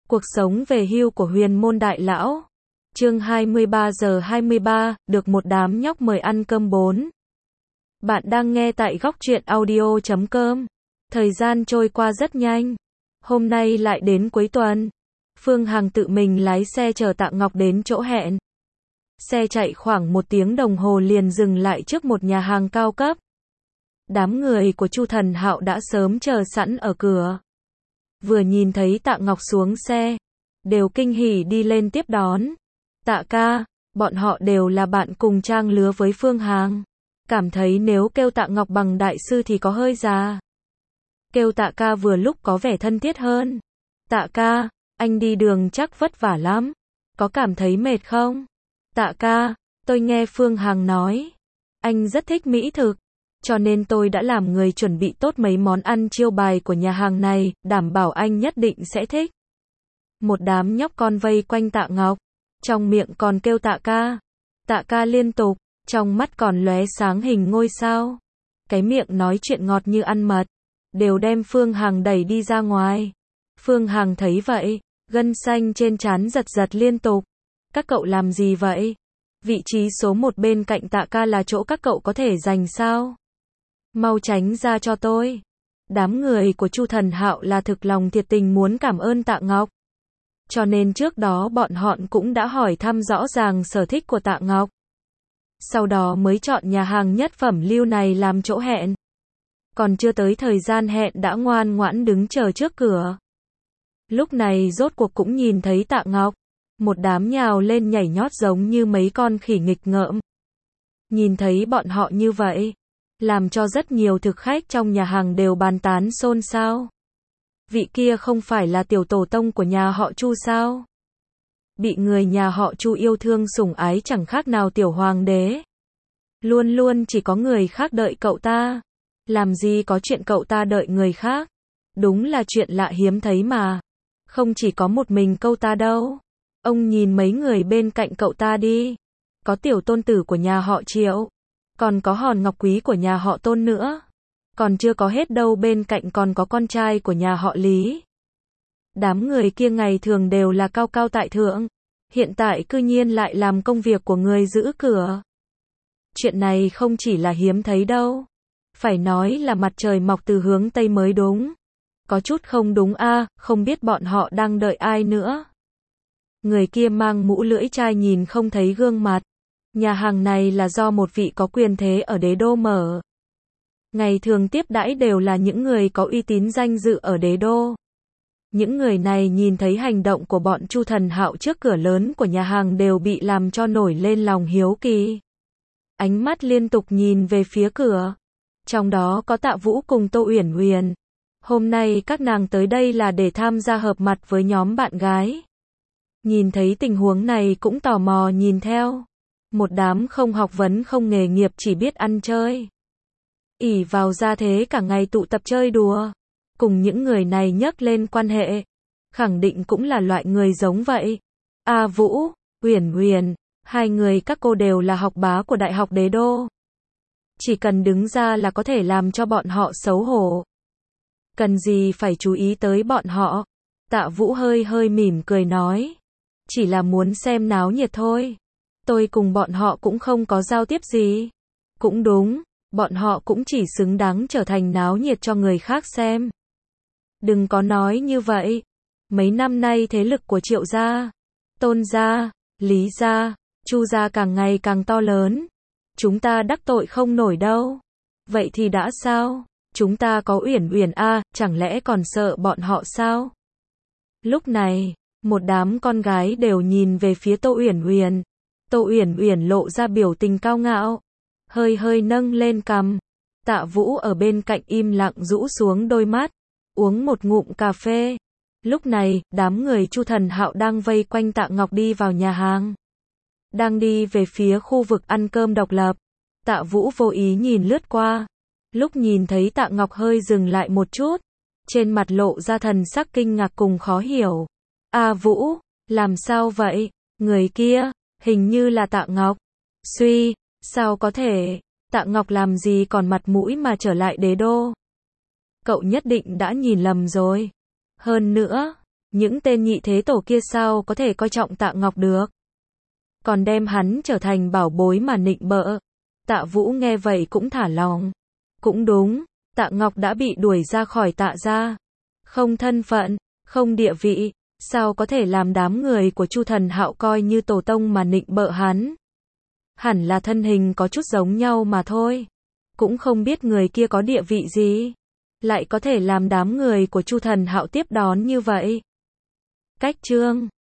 Cuộc sống về hưu của huyền môn đại lão. Chương 23 giờ 23, được một đám nhóc mời ăn cơm 4. Bạn đang nghe tại góc truyện audio.com. Thời gian trôi qua rất nhanh. Hôm nay lại đến cuối tuần. Phương Hằng tự mình lái xe chở Tạ Ngọc đến chỗ hẹn. Xe chạy khoảng 1 tiếng đồng hồ liền dừng lại trước một nhà hàng cao cấp. Đám người của Chu Thần Hạo đã sớm chờ sẵn ở cửa. Vừa nhìn thấy Tạ Ngọc xuống xe, đều kinh hỉ đi lên tiếp đón. Tạ ca, bọn họ đều là bạn cùng trang lứa với Phương Hằng. Cảm thấy nếu kêu Tạ Ngọc bằng đại sư thì có hơi già. Kêu Tạ ca vừa lúc có vẻ thân thiết hơn. Tạ ca, anh đi đường chắc vất vả lắm. Có cảm thấy mệt không? Tạ ca, tôi nghe Phương Hằng nói. Anh rất thích mỹ thực. Cho nên tôi đã làm người chuẩn bị tốt mấy món ăn chiêu bài của nhà hàng này, đảm bảo anh nhất định sẽ thích. Một đám nhóc con vây quanh Tạ Ngọc, trong miệng còn kêu Tạ ca. Tạ ca liên tục, trong mắt còn lóe sáng hình ngôi sao. Cái miệng nói chuyện ngọt như ăn mật, đều đem Phương Hằng đẩy đi ra ngoài. Phương Hằng thấy vậy, gân xanh trên trán giật giật liên tục. Các cậu làm gì vậy? Vị trí số 1 bên cạnh Tạ ca là chỗ các cậu có thể giành sao? Mau tránh ra cho tôi. Đám người của Chu Thần Hạo là thực lòng thiệt tình muốn cảm ơn Tạ Ngọc. Cho nên trước đó bọn họ cũng đã hỏi thăm rõ ràng sở thích của Tạ Ngọc. Sau đó mới chọn nhà hàng nhất phẩm lưu này làm chỗ hẹn. Còn chưa tới thời gian hẹn đã ngoan ngoãn đứng chờ trước cửa. Lúc này rốt cuộc cũng nhìn thấy Tạ Ngọc. Một đám nhào lên nhảy nhót giống như mấy con khỉ nghịch ngợm. Nhìn thấy bọn họ như vậy, làm cho rất nhiều thực khách trong nhà hàng đều bàn tán xôn xao. Vị kia không phải là tiểu tổ tông của nhà họ Chu sao? Bị người nhà họ Chu yêu thương sủng ái chẳng khác nào tiểu hoàng đế. Luôn luôn chỉ có người khác đợi cậu ta. Làm gì có chuyện cậu ta đợi người khác. Đúng là chuyện lạ hiếm thấy mà. Không chỉ có một mình cậu ta đâu. Ông nhìn mấy người bên cạnh cậu ta đi. Có tiểu tôn tử của nhà họ Triệu. Còn có hòn ngọc quý của nhà họ Tôn nữa. Còn chưa có hết đâu, bên cạnh còn có con trai của nhà họ Lý. Đám người kia ngày thường đều là cao cao tại thượng. Hiện tại cư nhiên lại làm công việc của người giữ cửa. Chuyện này không chỉ là hiếm thấy đâu. Phải nói là mặt trời mọc từ hướng Tây mới đúng. Có chút không đúng a, không biết bọn họ đang đợi ai nữa. Người kia mang mũ lưỡi chai nhìn không thấy gương mặt. Nhà hàng này là do một vị có quyền thế ở đế đô mở. Ngày thường tiếp đãi đều là những người có uy tín danh dự ở đế đô. Những người này nhìn thấy hành động của bọn Chu Thần Hạo trước cửa lớn của nhà hàng đều bị làm cho nổi lên lòng hiếu kỳ. Ánh mắt liên tục nhìn về phía cửa. Trong đó có Tạ Vũ cùng Tô Uyển Uyển. Hôm nay các nàng tới đây là để tham gia hợp mặt với nhóm bạn gái. Nhìn thấy tình huống này cũng tò mò nhìn theo. Một đám không học vấn không nghề nghiệp chỉ biết ăn chơi. Ỷ vào gia thế cả ngày tụ tập chơi đùa. Cùng những người này nhắc lên quan hệ. Khẳng định cũng là loại người giống vậy. A Vũ, Uyển Uyển, hai người các cô đều là học bá của Đại học Đế Đô. Chỉ cần đứng ra là có thể làm cho bọn họ xấu hổ. Cần gì phải chú ý tới bọn họ. Tạ Vũ hơi hơi mỉm cười nói. Chỉ là muốn xem náo nhiệt thôi. Tôi cùng bọn họ cũng không có giao tiếp gì. Cũng đúng, bọn họ cũng chỉ xứng đáng trở thành náo nhiệt cho người khác xem. Đừng có nói như vậy. Mấy năm nay thế lực của Triệu gia, Tôn gia, Lý gia, Chu gia càng ngày càng to lớn. Chúng ta đắc tội không nổi đâu. Vậy thì đã sao? Chúng ta có Uyển Uyển a, chẳng lẽ còn sợ bọn họ sao? Lúc này, một đám con gái đều nhìn về phía Tô Uyển Uyển. Tô Uyển Uyển lộ ra biểu tình cao ngạo, hơi hơi nâng lên cằm. Tạ Vũ ở bên cạnh im lặng rũ xuống đôi mắt, uống một ngụm cà phê. Lúc này, đám người Chu Thần Hạo đang vây quanh Tạ Ngọc đi vào nhà hàng. Đang đi về phía khu vực ăn cơm độc lập. Tạ Vũ vô ý nhìn lướt qua. Lúc nhìn thấy Tạ Ngọc hơi dừng lại một chút. Trên mặt lộ ra thần sắc kinh ngạc cùng khó hiểu. A Vũ, làm sao vậy? Người kia, hình như là Tạ Ngọc. Suy, sao có thể? Tạ Ngọc làm gì còn mặt mũi mà trở lại đế đô? Cậu nhất định đã nhìn lầm rồi. Hơn nữa, Những tên nhị thế tổ kia sao có thể coi trọng Tạ Ngọc được. Còn đem hắn trở thành bảo bối mà nịnh bợ. Tạ Vũ nghe vậy cũng thả lòng. Cũng đúng, Tạ Ngọc đã bị đuổi ra khỏi Tạ gia. Không thân phận, không địa vị, sao có thể làm đám người của Chu Thần Hạo coi như tổ tông mà nịnh bợ hắn. Hẳn là thân hình có chút giống nhau mà thôi. Cũng không biết người kia có địa vị gì, lại có thể làm đám người của Chu Thần Hạo tiếp đón như vậy. Cách chương